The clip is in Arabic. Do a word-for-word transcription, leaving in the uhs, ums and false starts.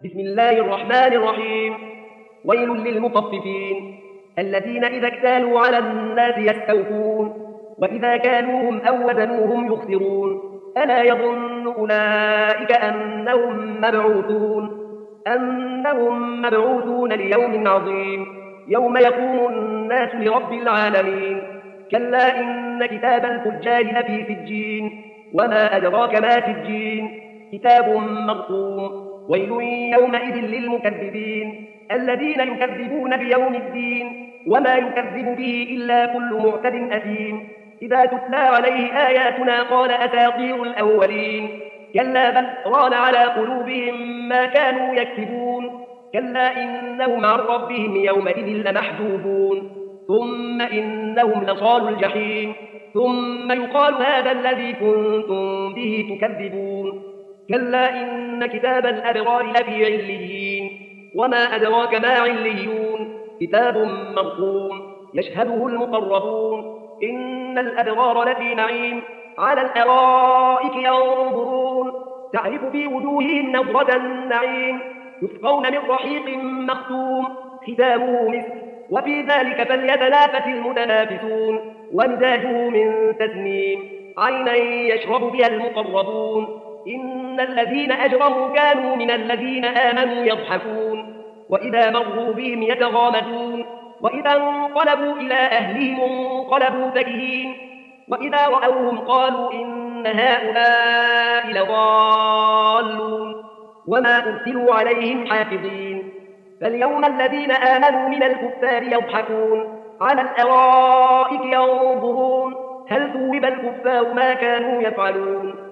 بسم الله الرحمن الرحيم. ويل للمطففين الذين إذا اكتالوا على الناس يستوفون وإذا كالوهم أو وزنوهم يخسرون ألا يظن أولئك أنهم مبعوثون أنهم مبعوثون ليوم عظيم يوم يقوم الناس لرب العالمين. كلا إن كتاب الفجار لفي سجين وما أدراك ما سجين كتاب مرقوم. ويل يومئذ للمكذبين الذين يكذبون بيوم الدين وما يكذب به إلا كل معتد أثيم. إذا تتلى عليه آياتنا قال أساطير الأولين كلا بل ران على قلوبهم ما كانوا يكسبون. كلا إنهم عن ربهم يومئذ لمحجوبون ثم إنهم لصالوا الجحيم ثم يقال هذا الذي كنتم به تكذبون. كلا إن كتاب الأبرار لفي عليين وما أدراك ما عليون كتاب مرقوم يشهده المقربون. إن الأبرار لفي نعيم على الأرائك ينظرون تعرف في وجوههم نضرة النعيم يسقون من رحيق مختوم ختامه مسك وفي ذلك فليتنافس المتنافسون ومزاجه من تسنيم عينا يشرب بها المقربون. إن الذين أجرموا كانوا من الذين آمنوا يضحكون وإذا مروا بهم يتغامزون وإذا انقلبوا إلى أهلهم انقلبوا فكهين وإذا رأوهم قالوا إن هؤلاء لضالون وما أرسلوا عليهم حافظين. فاليوم الذين آمنوا من الكفار يضحكون على الأرائك ينظرون هل ثوب الكفار ما كانوا يفعلون